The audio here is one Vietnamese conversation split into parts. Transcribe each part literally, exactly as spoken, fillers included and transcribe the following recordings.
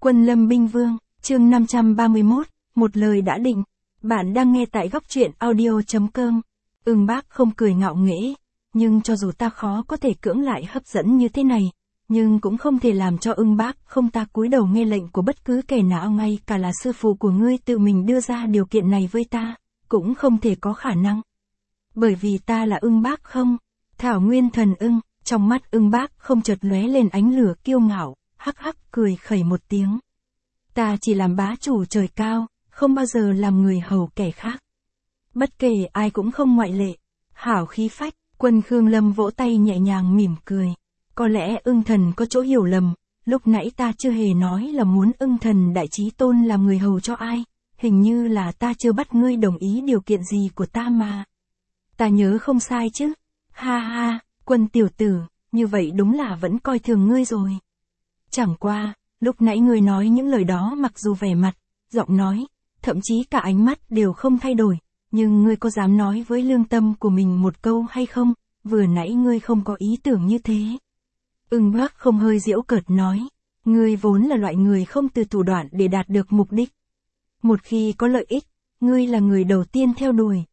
Quân Lâm Binh Vương, chương năm trăm ba mươi mốt, một lời đã định. Bạn đang nghe tại góc truyện audio.com. Ưng Bác không cười ngạo nghễ, nhưng cho dù ta khó có thể cưỡng lại hấp dẫn như thế này, nhưng cũng không thể làm cho Ưng Bác không ta cúi đầu nghe lệnh của bất cứ kẻ nào, ngay cả là sư phụ của ngươi tự mình đưa ra điều kiện này với ta, cũng không thể có khả năng. Bởi vì ta là Ưng Bác không? Thảo Nguyên Thần Ưng, trong mắt Ưng Bác không chợt lóe lên ánh lửa kiêu ngạo, hắc hắc cười khẩy một tiếng. Ta chỉ làm bá chủ trời cao, không bao giờ làm người hầu kẻ khác. Bất kể ai cũng không ngoại lệ. Hảo khí phách, Quân Khương Lâm vỗ tay nhẹ nhàng mỉm cười. Có lẽ Ưng Thần có chỗ hiểu lầm, lúc nãy ta chưa hề nói là muốn Ưng Thần Đại Chí Tôn làm người hầu cho ai, hình như là ta chưa bắt ngươi đồng ý điều kiện gì của ta mà. Ta nhớ không sai chứ? Ha ha, Quân tiểu tử, như vậy đúng là vẫn coi thường ngươi rồi. Chẳng qua, lúc nãy ngươi nói những lời đó mặc dù vẻ mặt, giọng nói, thậm chí cả ánh mắt đều không thay đổi, nhưng ngươi có dám nói với lương tâm của mình một câu hay không? Vừa nãy ngươi không có ý tưởng như thế. Ưng Bác không hơi giễu cợt nói, ngươi vốn là loại người không từ thủ đoạn để đạt được mục đích. Một khi có lợi ích, ngươi là người đầu tiên theo đuổi.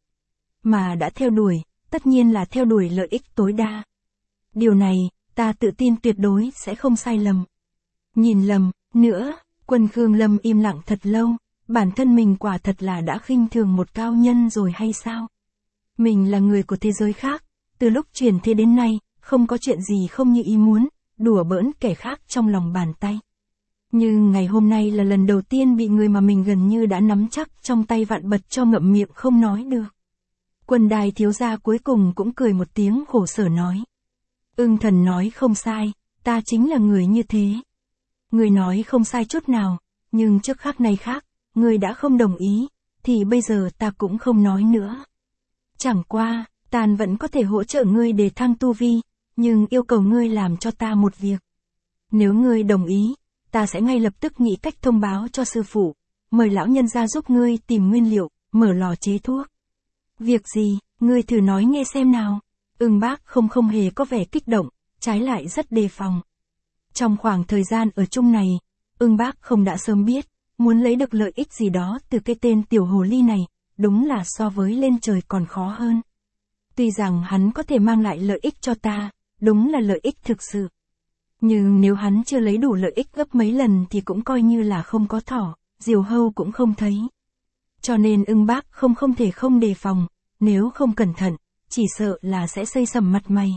Mà đã theo đuổi, tất nhiên là theo đuổi lợi ích tối đa. Điều này, ta tự tin tuyệt đối sẽ không sai lầm. Nhìn lầm, nữa, Quân Khương Lâm im lặng thật lâu, bản thân mình quả thật là đã khinh thường một cao nhân rồi hay sao? Mình là người của thế giới khác, từ lúc chuyển thế đến nay, không có chuyện gì không như ý muốn, đùa bỡn kẻ khác trong lòng bàn tay. Nhưng ngày hôm nay là lần đầu tiên bị người mà mình gần như đã nắm chắc trong tay vạn bật cho ngậm miệng không nói được. Quân Đài thiếu gia cuối cùng cũng cười một tiếng khổ sở nói. Ưng Thần nói không sai, ta chính là người như thế. Người nói không sai chút nào, nhưng trước khác này khác, người đã không đồng ý, thì bây giờ ta cũng không nói nữa. Chẳng qua, ta vẫn có thể hỗ trợ ngươi để thăng tu vi, nhưng yêu cầu ngươi làm cho ta một việc. Nếu ngươi đồng ý, ta sẽ ngay lập tức nghĩ cách thông báo cho sư phụ, mời lão nhân ra giúp ngươi tìm nguyên liệu, mở lò chế thuốc. Việc gì, ngươi thử nói nghe xem nào. Ưng Bác không không hề có vẻ kích động, trái lại rất đề phòng. Trong khoảng thời gian ở chung này, Ưng Bác không đã sớm biết, muốn lấy được lợi ích gì đó từ cái tên tiểu hồ ly này, đúng là so với lên trời còn khó hơn. Tuy rằng hắn có thể mang lại lợi ích cho ta, đúng là lợi ích thực sự. Nhưng nếu hắn chưa lấy đủ lợi ích gấp mấy lần thì cũng coi như là không có thỏ, diều hâu cũng không thấy. Cho nên Ưng Bác không không thể không đề phòng, nếu không cẩn thận, chỉ sợ là sẽ xây sầm mặt mày.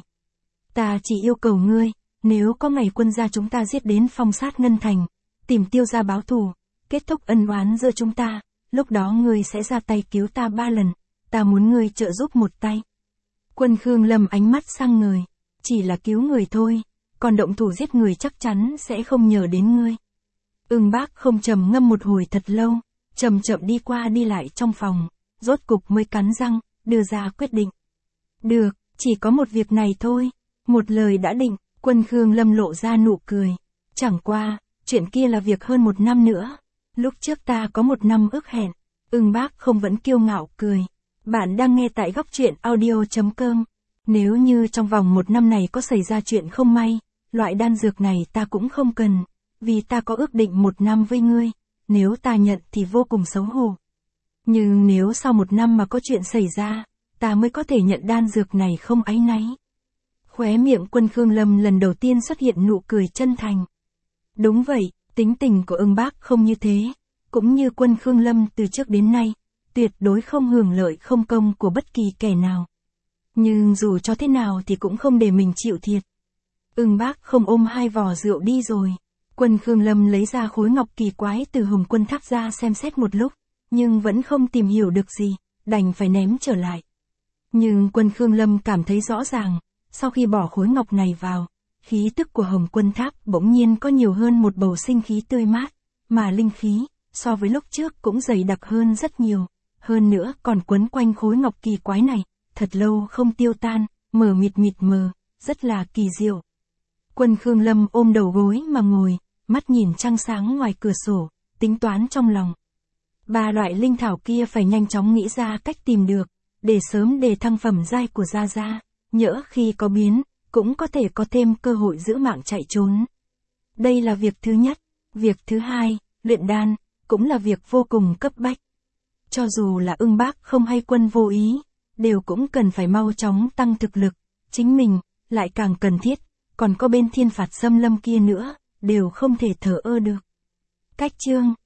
Ta chỉ yêu cầu ngươi, nếu có ngày quân gia chúng ta giết đến Phong Sát Ngân Thành, tìm Tiêu gia báo thù, kết thúc ân oán giữa chúng ta, lúc đó ngươi sẽ ra tay cứu ta ba lần, ta muốn ngươi trợ giúp một tay. Quân Khương Lâm ánh mắt sang ngời, chỉ là cứu người thôi, còn động thủ giết người chắc chắn sẽ không nhờ đến ngươi. Ưng Bác không trầm ngâm một hồi thật lâu, chậm chậm đi qua đi lại trong phòng, rốt cục mới cắn răng, đưa ra quyết định. Được, chỉ có một việc này thôi, một lời đã định. Quân Khương Lâm lộ ra nụ cười. Chẳng qua, chuyện kia là việc hơn một năm nữa. Lúc trước ta có một năm ước hẹn. Ưng Bác không vẫn kiêu ngạo cười. Bạn đang nghe tại góc truyện audio.com. Nếu như trong vòng một năm này có xảy ra chuyện không may, loại đan dược này ta cũng không cần. Vì ta có ước định một năm với ngươi. Nếu ta nhận thì vô cùng xấu hổ. Nhưng nếu sau một năm mà có chuyện xảy ra, ta mới có thể nhận đan dược này không áy náy. Khóe miệng Quân Khương Lâm lần đầu tiên xuất hiện nụ cười chân thành. Đúng vậy, tính tình của Ưng Bác không như thế, cũng như Quân Khương Lâm từ trước đến nay, tuyệt đối không hưởng lợi không công của bất kỳ kẻ nào. Nhưng dù cho thế nào thì cũng không để mình chịu thiệt. Ưng Bác không ôm hai vò rượu đi rồi. Quân Khương Lâm lấy ra khối ngọc kỳ quái từ Hồng Quân Tháp ra xem xét một lúc, nhưng vẫn không tìm hiểu được gì, đành phải ném trở lại. Nhưng Quân Khương Lâm cảm thấy rõ ràng, sau khi bỏ khối ngọc này vào, khí tức của Hồng Quân Tháp bỗng nhiên có nhiều hơn một bầu sinh khí tươi mát, mà linh khí, so với lúc trước cũng dày đặc hơn rất nhiều, hơn nữa còn quấn quanh khối ngọc kỳ quái này, thật lâu không tiêu tan, mờ mịt mịt mờ, rất là kỳ diệu. Quân Khương Lâm ôm đầu gối mà ngồi, mắt nhìn trăng sáng ngoài cửa sổ, tính toán trong lòng. Ba loại linh thảo kia phải nhanh chóng nghĩ ra cách tìm được, để sớm đề thăng phẩm giai của Gia Gia. Nhỡ khi có biến, cũng có thể có thêm cơ hội giữ mạng chạy trốn. Đây là việc thứ nhất. Việc thứ hai, luyện đan, cũng là việc vô cùng cấp bách. Cho dù là Ưng Bác không hay Quân Vô Ý, đều cũng cần phải mau chóng tăng thực lực, chính mình, lại càng cần thiết, còn có bên Thiên Phạt Xâm Lâm kia nữa, đều không thể thờ ơ được. Cách chương